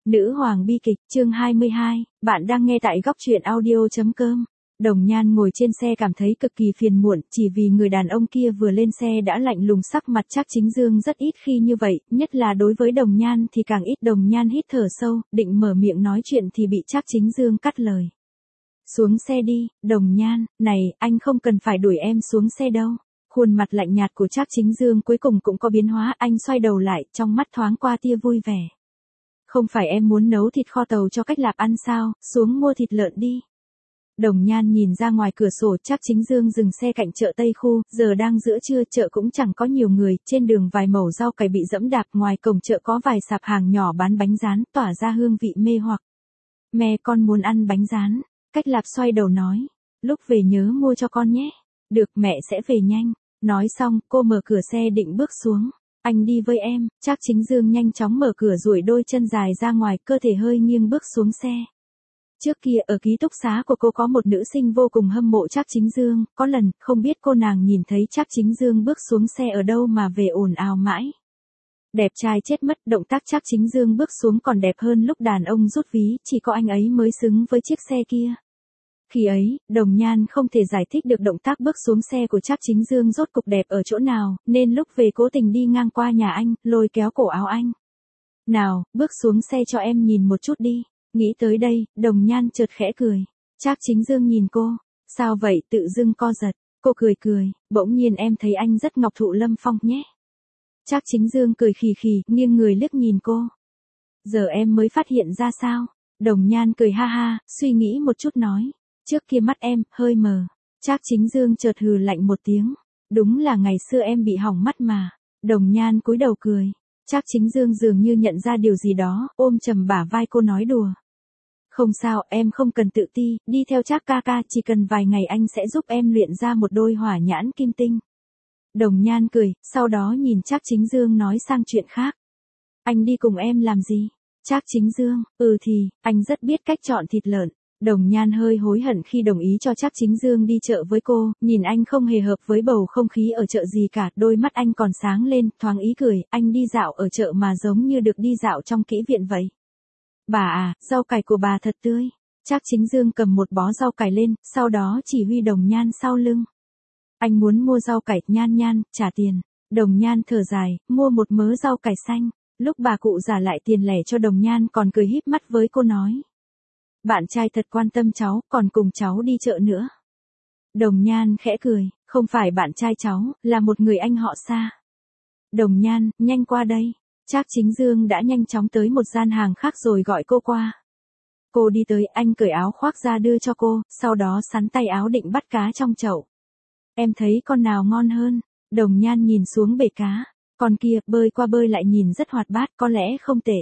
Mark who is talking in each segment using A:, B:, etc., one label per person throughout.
A: Nữ hoàng bi kịch, chương 22, bạn đang nghe tại góc truyện audio.com. Đồng Nhan ngồi trên xe cảm thấy cực kỳ phiền muộn, chỉ vì người đàn ông kia vừa lên xe đã lạnh lùng, sắc mặt Trác Chính Dương rất ít khi như vậy, nhất là đối với Đồng Nhan thì càng ít. Đồng Nhan hít thở sâu, định mở miệng nói chuyện thì bị Trác Chính Dương cắt lời. Xuống xe đi, Đồng Nhan, này, anh không cần phải đuổi em xuống xe đâu. Khuôn mặt lạnh nhạt của Trác Chính Dương cuối cùng cũng có biến hóa, anh xoay đầu lại, trong mắt thoáng qua tia vui vẻ. Không phải em muốn nấu thịt kho tàu cho Cách Lạp ăn sao, xuống mua thịt lợn đi. Đồng Nhan nhìn ra ngoài cửa sổ. Trác Chính Dương dừng xe cạnh chợ Tây Khu, giờ đang giữa trưa, chợ cũng chẳng có nhiều người, trên đường vài mẩu rau cải bị dẫm đạp, ngoài cổng chợ có vài sạp hàng nhỏ bán bánh rán, tỏa ra hương vị mê hoặc. Mẹ con muốn ăn bánh rán, Cách Lạp xoay đầu nói, lúc về nhớ mua cho con nhé. Được, mẹ sẽ về nhanh. Nói xong, cô mở cửa xe định bước xuống. Anh đi với em. Trác Chính Dương nhanh chóng mở cửa, duỗi đôi chân dài ra ngoài, cơ thể hơi nghiêng bước xuống xe. Trước kia ở ký túc xá của cô có một nữ sinh vô cùng hâm mộ Trác Chính Dương, có lần, không biết cô nàng nhìn thấy Trác Chính Dương bước xuống xe ở đâu mà về ồn ào mãi. Đẹp trai chết mất, động tác Trác Chính Dương bước xuống còn đẹp hơn lúc đàn ông rút ví, chỉ có anh ấy mới xứng với chiếc xe kia. Khi ấy, Đồng Nhan không thể giải thích được động tác bước xuống xe của Trác Chính Dương rốt cục đẹp ở chỗ nào, nên lúc về cố tình đi ngang qua nhà anh, lôi kéo cổ áo anh. Nào, bước xuống xe cho em nhìn một chút đi. Nghĩ tới đây, Đồng Nhan chợt khẽ cười. Trác Chính Dương nhìn cô. Sao vậy, tự dưng co giật. Cô cười cười, bỗng nhiên em thấy anh rất Ngọc Thụ Lâm Phong nhé. Trác Chính Dương cười khì khì, nghiêng người liếc nhìn cô. Giờ em mới phát hiện ra sao? Đồng Nhan cười ha ha, suy nghĩ một chút nói. Trước kia mắt em, hơi mờ. Trác Chính Dương chợt hừ lạnh một tiếng. Đúng là ngày xưa em bị hỏng mắt mà. Đồng Nhan cúi đầu cười. Trác Chính Dương dường như nhận ra điều gì đó, ôm chầm bả vai cô nói đùa. Không sao, em không cần tự ti, đi theo Trác ca ca, chỉ cần vài ngày anh sẽ giúp em luyện ra một đôi hỏa nhãn kim tinh. Đồng Nhan cười, sau đó nhìn Trác Chính Dương nói sang chuyện khác. Anh đi cùng em làm gì? Trác Chính Dương, thì, anh rất biết cách chọn thịt lợn. Đồng Nhan hơi hối hận khi đồng ý cho Trác Chính Dương đi chợ với cô, nhìn anh không hề hợp với bầu không khí ở chợ gì cả, đôi mắt anh còn sáng lên, thoáng ý cười, anh đi dạo ở chợ mà giống như được đi dạo trong kỹ viện vậy. Bà à, rau cải của bà thật tươi. Trác Chính Dương cầm một bó rau cải lên, sau đó chỉ huy Đồng Nhan sau lưng. Anh muốn mua rau cải, Nhan, trả tiền. Đồng Nhan thở dài, mua một mớ rau cải xanh. Lúc bà cụ trả lại tiền lẻ cho Đồng Nhan còn cười híp mắt với cô nói. Bạn trai thật quan tâm cháu, còn cùng cháu đi chợ nữa. Đồng Nhan khẽ cười, không phải bạn trai cháu, là một người anh họ xa. Đồng Nhan, nhanh qua đây. Trác Chính Dương đã nhanh chóng tới một gian hàng khác rồi gọi cô qua. Cô đi tới, anh cởi áo khoác ra đưa cho cô, sau đó sắn tay áo định bắt cá trong chậu. Em thấy con nào ngon hơn? Đồng Nhan nhìn xuống bể cá. Con kia, bơi qua bơi lại nhìn rất hoạt bát, có lẽ không tệ.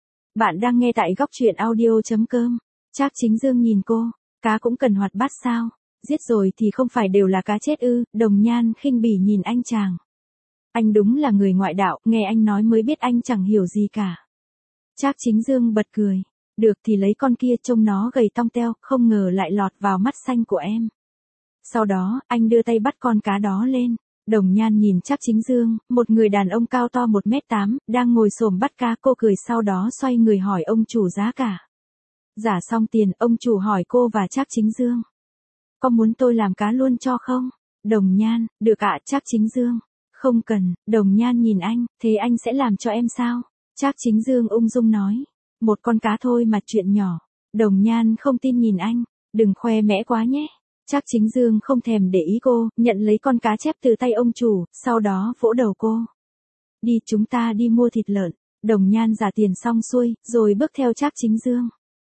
A: Bạn đang nghe tại góc truyện audio.com. Trác Chính Dương nhìn cô, cá cũng cần hoạt bát sao? Giết rồi thì không phải đều là cá chết ư? Đồng Nhan khinh bỉ nhìn anh chàng. Anh đúng là người ngoại đạo, nghe anh nói mới biết anh chẳng hiểu gì cả. Trác Chính Dương bật cười. Được thì lấy con kia, trông nó gầy tong teo, không ngờ lại lọt vào mắt xanh của em. Sau đó, anh đưa tay bắt con cá đó lên. Đồng Nhan nhìn Trác Chính Dương, một người đàn ông cao to 1m8, đang ngồi xổm bắt cá. Cô cười, sau đó xoay người hỏi ông chủ giá cả. Giả xong tiền, ông chủ hỏi cô và Trác Chính Dương. Có muốn tôi làm cá luôn cho không? Đồng Nhan, được ạ. Trác Chính Dương. Không cần. Đồng Nhan nhìn anh, thế anh sẽ làm cho em sao? Trác Chính Dương ung dung nói. Một con cá thôi mà, chuyện nhỏ. Đồng Nhan không tin nhìn anh. Đừng khoe mẽ quá nhé. Trác Chính Dương không thèm để ý cô, nhận lấy con cá chép từ tay ông chủ, sau đó vỗ đầu cô. Đi, chúng ta đi mua thịt lợn. Đồng Nhan trả tiền xong xuôi, rồi bước theo Trác Chính Dương.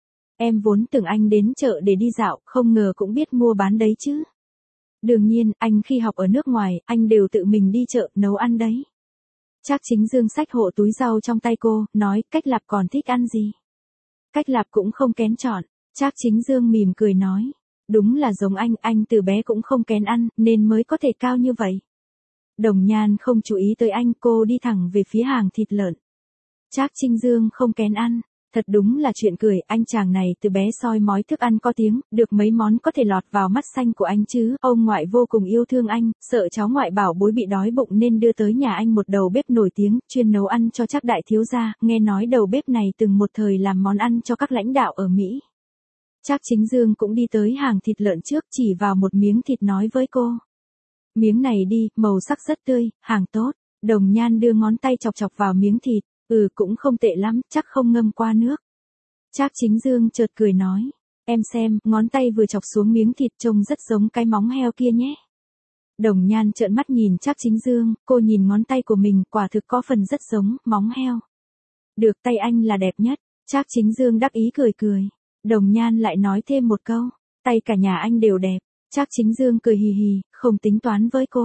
A: Em vốn tưởng anh đến chợ để đi dạo, không ngờ cũng biết mua bán đấy chứ. Đương nhiên, anh khi học ở nước ngoài, anh đều tự mình đi chợ, nấu ăn đấy. Trác Chính Dương xách hộ túi rau trong tay cô, nói, Cách Lạp còn thích ăn gì? Cách Lạp cũng không kén chọn. Trác Chính Dương mỉm cười nói. Đúng là giống anh từ bé cũng không kén ăn, nên mới có thể cao như vậy. Đồng Nhan không chú ý tới anh, cô đi thẳng về phía hàng thịt lợn. Trác Chính Dương không kén ăn. Thật đúng là chuyện cười, anh chàng này từ bé soi mói thức ăn có tiếng, được mấy món có thể lọt vào mắt xanh của anh chứ. Ông ngoại vô cùng yêu thương anh, sợ cháu ngoại bảo bối bị đói bụng nên đưa tới nhà anh một đầu bếp nổi tiếng, chuyên nấu ăn cho Trác đại thiếu gia. Nghe nói đầu bếp này từng một thời làm món ăn cho các lãnh đạo ở Mỹ. Trác Chính Dương cũng đi tới hàng thịt lợn trước, chỉ vào một miếng thịt nói với cô. Miếng này đi, màu sắc rất tươi, hàng tốt. Đồng Nhan đưa ngón tay chọc chọc vào miếng thịt. Cũng không tệ lắm, chắc không ngâm qua nước. Trác Chính Dương chợt cười nói. Em xem, ngón tay vừa chọc xuống miếng thịt trông rất giống cái móng heo kia nhé. Đồng Nhan trợn mắt nhìn Trác Chính Dương, cô nhìn ngón tay của mình, quả thực có phần rất giống móng heo. Được, tay anh là đẹp nhất. Trác Chính Dương đắc ý cười cười. Đồng Nhan lại nói thêm một câu. Tay cả nhà anh đều đẹp. Trác Chính Dương cười hì hì, không tính toán với cô.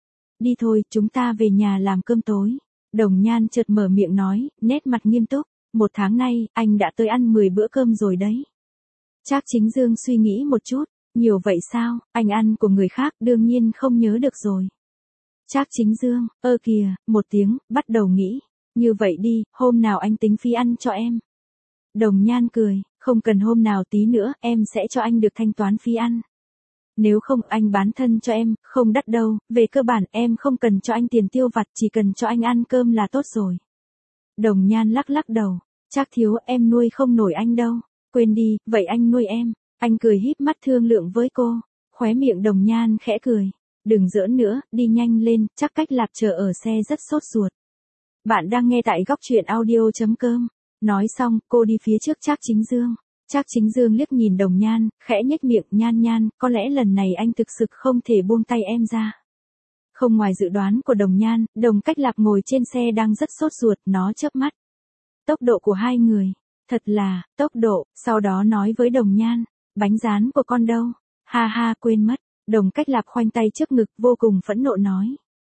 A: Đi thôi, chúng ta về nhà làm cơm tối. Đồng Nhan chợt mở miệng nói, nét mặt nghiêm túc. 1 tháng nay, anh đã tới ăn 10 bữa cơm rồi đấy. Trác Chính Dương suy nghĩ một chút. Nhiều vậy sao, anh ăn của người khác đương nhiên không nhớ được rồi. Trác Chính Dương, kìa, một tiếng, bắt đầu nghĩ. Như vậy đi, hôm nào anh tính phí ăn cho em. Đồng Nhan cười, không cần hôm nào tí nữa, em sẽ cho anh được thanh toán phí ăn. Nếu không anh bán thân cho em, không đắt đâu, về cơ bản em không cần cho anh tiền tiêu vặt, chỉ cần cho anh ăn cơm là tốt rồi. Đồng Nhan lắc lắc đầu, Trác thiếu, em nuôi không nổi anh đâu, quên đi, vậy anh nuôi em. Anh cười híp mắt thương lượng với cô, khóe miệng Đồng Nhan khẽ cười. Đừng giỡn nữa, đi nhanh lên, chắc Cách Lạp chờ ở xe rất sốt ruột. Bạn đang nghe tại góc truyện audio.com. Nói xong, cô đi phía trước Trác Chính Dương. Trác Chính Dương liếc nhìn Đồng Nhan, khẽ nhếch miệng, Nhan Nhan, có lẽ lần này anh thực sự không thể buông tay em ra. Không ngoài dự đoán của Đồng Nhan, Đồng Cách Lạp ngồi trên xe đang rất sốt ruột, nó chớp mắt. Tốc độ của hai người, thật là, tốc độ, sau đó nói với Đồng Nhan, bánh rán của con đâu? Ha ha, quên mất. Đồng Cách Lạp khoanh tay trước ngực, vô cùng phẫn nộ nói.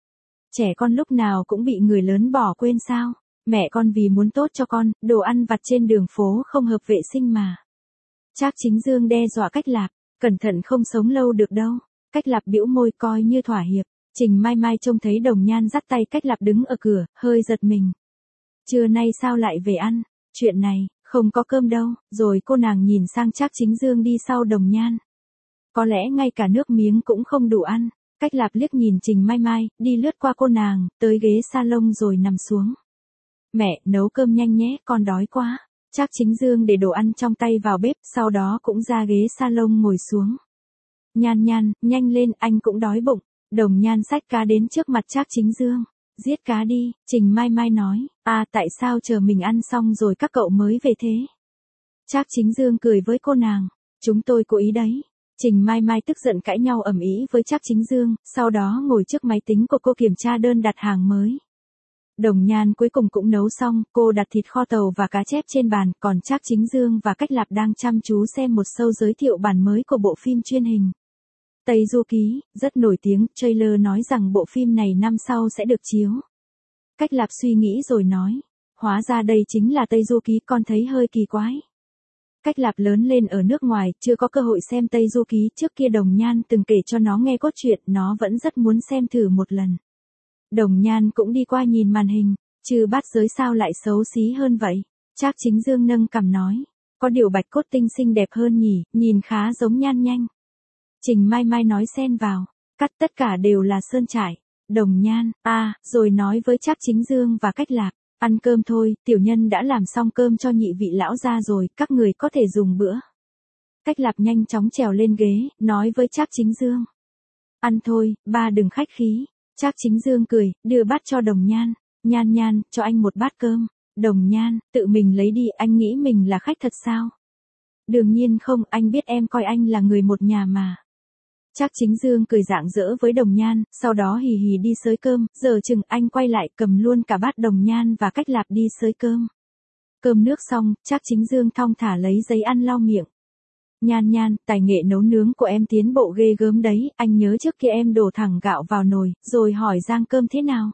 A: Trẻ con lúc nào cũng bị người lớn bỏ quên sao? Mẹ con vì muốn tốt cho con, đồ ăn vặt trên đường phố không hợp vệ sinh mà. Trác Chính Dương đe dọa Cách Lạp, cẩn thận không sống lâu được đâu. Cách Lạp bĩu môi coi như thỏa hiệp. Trình Mai Mai trông thấy Đồng Nhan dắt tay Cách Lạp đứng ở cửa, hơi giật mình. Trưa nay sao lại về ăn? Chuyện này, không có cơm đâu. Rồi cô nàng nhìn sang Trác Chính Dương đi sau Đồng Nhan. Có lẽ ngay cả nước miếng cũng không đủ ăn. Cách Lạp liếc nhìn Trình Mai Mai, đi lướt qua cô nàng, tới ghế salon rồi nằm xuống. Mẹ, nấu cơm nhanh nhé, con đói quá. Trác Chính Dương để đồ ăn trong tay vào bếp, sau đó cũng ra ghế salon ngồi xuống. Nhan Nhan, nhanh lên, anh cũng đói bụng. Đồng Nhan xách cá đến trước mặt Trác Chính Dương. Giết cá đi, Trình Mai Mai nói. Tại sao chờ mình ăn xong rồi các cậu mới về thế? Trác Chính Dương cười với cô nàng. Chúng tôi cố ý đấy. Trình Mai Mai tức giận cãi nhau ầm ĩ với Trác Chính Dương, sau đó ngồi trước máy tính của cô kiểm tra đơn đặt hàng mới. Đồng Nhan cuối cùng cũng nấu xong, cô đặt thịt kho tàu và cá chép trên bàn, còn Trác Chính Dương và Cách Lạp đang chăm chú xem một show giới thiệu bản mới của bộ phim truyền hình. Tây Du Ký, rất nổi tiếng, trailer nói rằng bộ phim này năm sau sẽ được chiếu. Cách Lạp suy nghĩ rồi nói, hóa ra đây chính là Tây Du Ký, con thấy hơi kỳ quái. Cách Lạp lớn lên ở nước ngoài, chưa có cơ hội xem Tây Du Ký, trước kia Đồng Nhan từng kể cho nó nghe cốt truyện, nó vẫn rất muốn xem thử một lần. Đồng Nhan cũng đi qua nhìn màn hình, Trừ Bát Giới sao lại xấu xí hơn vậy? Trác Chính Dương nâng cằm nói, có điều Bạch Cốt Tinh xinh đẹp hơn nhỉ, nhìn khá giống Nhan Nhanh. Trình Mai Mai nói xen vào, cắt tất cả đều là sơn trải. Đồng Nhan, rồi nói với Trác Chính Dương và Cách Lạp, ăn cơm thôi, tiểu nhân đã làm xong cơm cho nhị vị lão gia rồi, các người có thể dùng bữa. Cách Lạp nhanh chóng trèo lên ghế, nói với Trác Chính Dương. Ăn thôi, ba đừng khách khí. Trác Chính Dương cười, đưa bát cho Đồng Nhan. Nhan Nhan, cho anh một bát cơm. Đồng Nhan, tự mình lấy đi, anh nghĩ mình là khách thật sao? Đương nhiên không, anh biết em coi anh là người một nhà mà. Trác Chính Dương cười rạng rỡ với Đồng Nhan, sau đó hì hì đi xới cơm, giờ chừng anh quay lại cầm luôn cả bát Đồng Nhan và Cách Lạp đi xới cơm. Cơm nước xong, Trác Chính Dương thong thả lấy giấy ăn lau miệng. Nhan Nhan, tài nghệ nấu nướng của em tiến bộ ghê gớm đấy, anh nhớ trước kia em đổ thẳng gạo vào nồi, rồi hỏi rang cơm thế nào.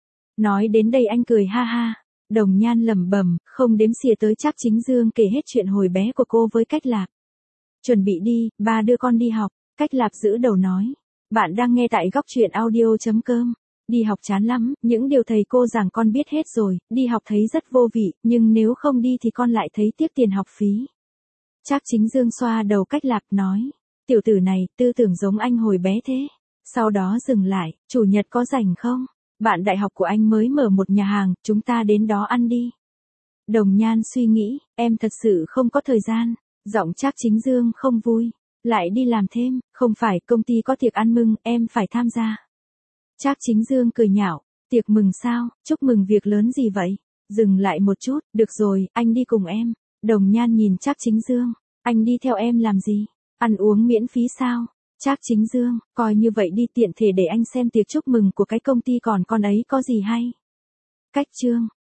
A: Nói đến đây anh cười ha ha. Đồng Nhan lẩm bẩm, không đếm xỉa tới Trác Chính Dương kể hết chuyện hồi bé của cô với Cách Lạp. Chuẩn bị đi, ba đưa con đi học. Cách Lạp giữ đầu nói. Bạn đang nghe tại góc truyện audio.com. Đi học chán lắm, những điều thầy cô giảng con biết hết rồi, đi học thấy rất vô vị, nhưng nếu không đi thì con lại thấy tiếc tiền học phí. Trác Chính Dương xoa đầu Cách Lạc nói, tiểu tử này, tư tưởng giống anh hồi bé thế. Sau đó dừng lại, chủ nhật có rảnh không? Bạn đại học của anh mới mở một nhà hàng, chúng ta đến đó ăn đi. Đồng Nhan suy nghĩ, em thật sự không có thời gian. Giọng Trác Chính Dương không vui. Lại đi làm thêm, không phải công ty có tiệc ăn mừng, em phải tham gia. Trác Chính Dương cười nhạo, tiệc mừng sao, chúc mừng việc lớn gì vậy? Dừng lại một chút, được rồi, anh đi cùng em. Đồng Nhan nhìn Trác Chính Dương, anh đi theo em làm gì? Ăn uống miễn phí sao? Trác Chính Dương, coi như vậy đi tiện thể để anh xem tiệc chúc mừng của cái công ty còn con ấy có gì hay. Cách chương